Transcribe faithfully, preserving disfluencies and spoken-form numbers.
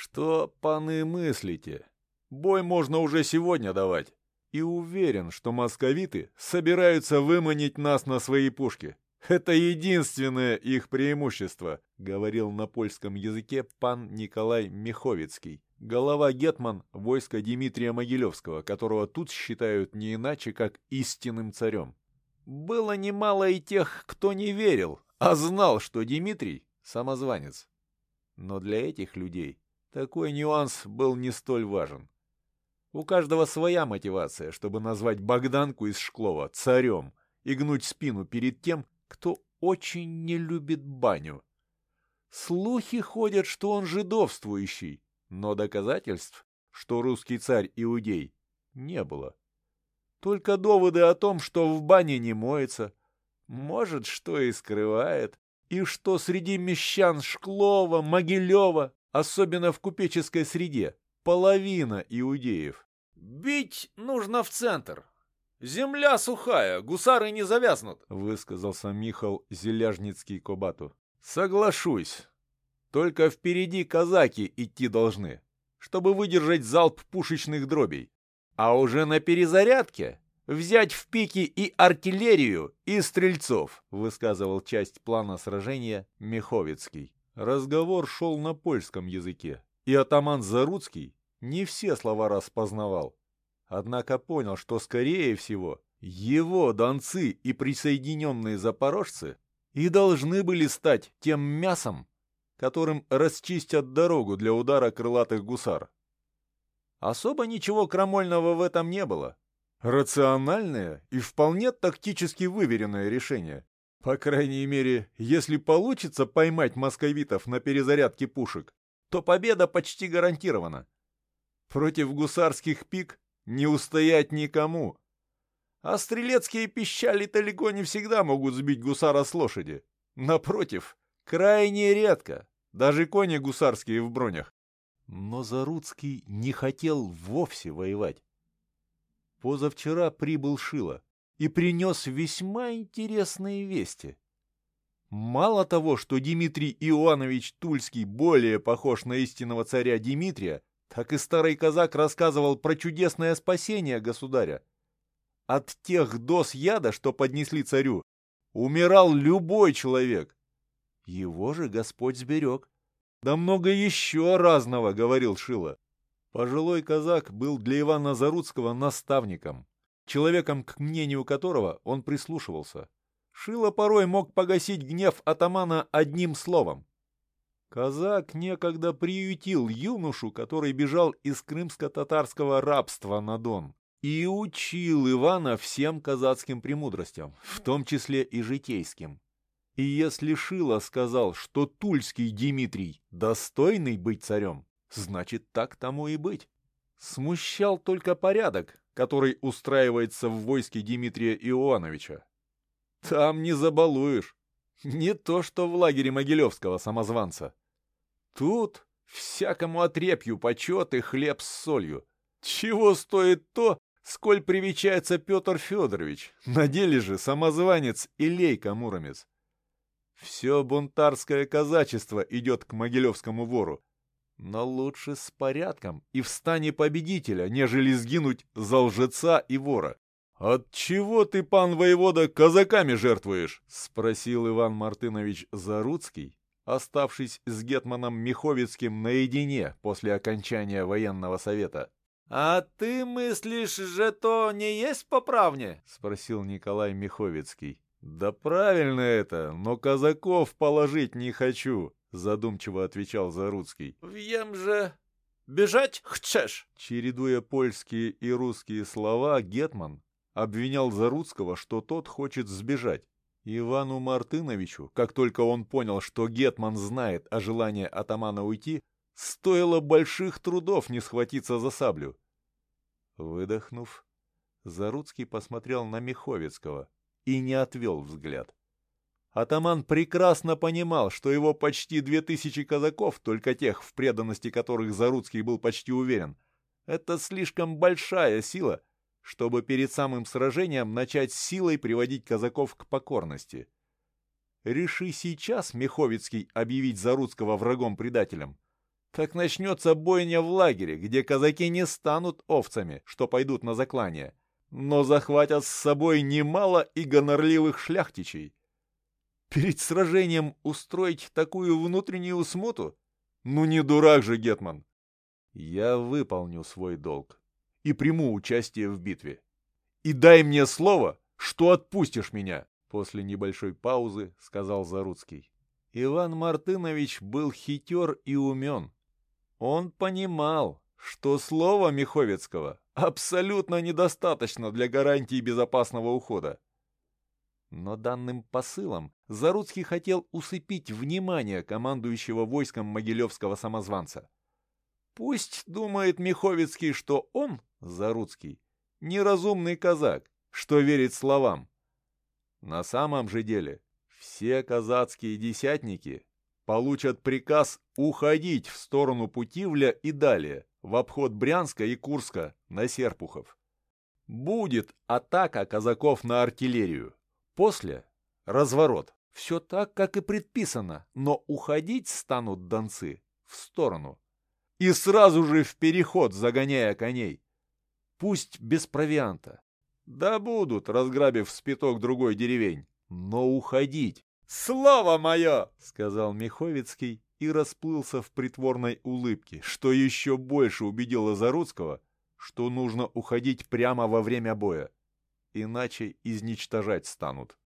Что, паны, мыслите? Бой можно уже сегодня давать. И уверен, что московиты собираются выманить нас на свои пушки. Это единственное их преимущество, говорил на польском языке пан Николай Миховицкий, голова-гетман войска Дмитрия Могилевского, которого тут считают не иначе, как истинным царем. Было немало и тех, кто не верил, а знал, что Дмитрий – самозванец. Но для этих людей такой нюанс был не столь важен. У каждого своя мотивация, чтобы назвать Богданку из Шклова царем и гнуть спину перед тем, кто очень не любит баню. Слухи ходят, что он жидовствующий, но доказательств, что русский царь иудей, не было. Только доводы о том, что в бане не моется, может, что и скрывает, и что среди мещан Шклова, Могилева, особенно в купеческой среде, половина иудеев. «Бить нужно в центр. Земля сухая, гусары не завязнут», — высказался Михал Зеляжницкий-Кобату. «Соглашусь. Только впереди казаки идти должны, чтобы выдержать залп пушечных дробей. А уже на перезарядке взять в пики и артиллерию, и стрельцов», — высказывал часть плана сражения Миховицкий. Разговор шел на польском языке, и атаман Заруцкий не все слова распознавал. Однако понял, что, скорее всего, его донцы и присоединенные запорожцы и должны были стать тем мясом, которым расчистят дорогу для удара крылатых гусар. Особо ничего крамольного в этом не было. Рациональное и вполне тактически выверенное решение. По крайней мере, если получится поймать московитов на перезарядке пушек, то победа почти гарантирована. Против гусарских пик не устоять никому. А стрелецкие пищали далеко не всегда могут сбить гусара с лошади. Напротив, крайне редко, даже кони гусарские в бронях. Но Заруцкий не хотел вовсе воевать. Позавчера прибыл Шило и принес весьма интересные вести. Мало того, что Дмитрий Иоаннович Тульский более похож на истинного царя Дмитрия, так и старый казак рассказывал про чудесное спасение государя. От тех доз яда, что поднесли царю, умирал любой человек. Его же Господь сберег. Да много еще разного, говорил Шило. Пожилой казак был для Ивана Заруцкого наставником, человеком, к мнению которого он прислушивался. Шило порой мог погасить гнев атамана одним словом. Казак некогда приютил юношу, который бежал из крымско-татарского рабства на Дон, и учил Ивана всем казацким премудростям, в том числе и житейским. И если Шило сказал, что Тульский Дмитрий достойный быть царем, значит, так тому и быть. Смущал только порядок, который устраивается в войске Дмитрия Иоанновича. Там не забалуешь. Не то, что в лагере Могилевского самозванца. Тут всякому отрепью почет и хлеб с солью. Чего стоит то, сколь привечается Петр Федорович, на деле же самозванец Илейка Муромец. Все бунтарское казачество идет к могилевскому вору, но лучше с порядком и в стане победителя, нежели сгинуть за лжеца и вора. «Отчего ты, пан воевода, казаками жертвуешь?» — спросил Иван Мартынович Заруцкий, оставшись с гетманом Миховицким наедине после окончания военного совета. «А ты мыслишь, же то не есть поправне?» — спросил Николай Миховицкий. «Да правильно это, но казаков положить не хочу», — задумчиво отвечал Заруцкий. «Вьем же бежать хочешь?» Чередуя польские и русские слова, гетман обвинял Заруцкого, что тот хочет сбежать. Ивану Мартыновичу, как только он понял, что гетман знает о желании атамана уйти, стоило больших трудов не схватиться за саблю. Выдохнув, Заруцкий посмотрел на Миховицкого и не отвел взгляд. Атаман прекрасно понимал, что его почти две тысячи казаков, только тех, в преданности которых Заруцкий был почти уверен, это слишком большая сила, чтобы перед самым сражением начать силой приводить казаков к покорности. Реши сейчас Миховицкий объявить Заруцкого врагом-предателем, Так начнется бойня в лагере, где казаки не станут овцами, что пойдут на заклание, но захватят с собой немало и гонорливых шляхтичей. Перед сражением устроить такую внутреннюю смуту? Ну не дурак же, гетман! Я выполню свой долг и приму участие в битве. И дай мне слово, что отпустишь меня, после небольшой паузы сказал Заруцкий. Иван Мартынович был хитер и умен. Он понимал, что слово Миховецкого абсолютно недостаточно для гарантии безопасного ухода. Но данным посылом Заруцкий хотел усыпить внимание командующего войском могилевского самозванца. Пусть думает Миховецкий, что он, Заруцкий, неразумный казак, что верит словам. На самом же деле все казацкие десятники получат приказ уходить в сторону Путивля и далее, в обход Брянска и Курска на Серпухов. Будет атака казаков на артиллерию. После — разворот. Все так, как и предписано, но уходить станут донцы в сторону. И сразу же в переход, загоняя коней. Пусть без провианта. Да будут, разграбив спиток другой деревень, но уходить. «Слово мое!» — сказал Миховецкий и расплылся в притворной улыбке, что еще больше убедило Заруцкого, что нужно уходить прямо во время боя, иначе изничтожать станут.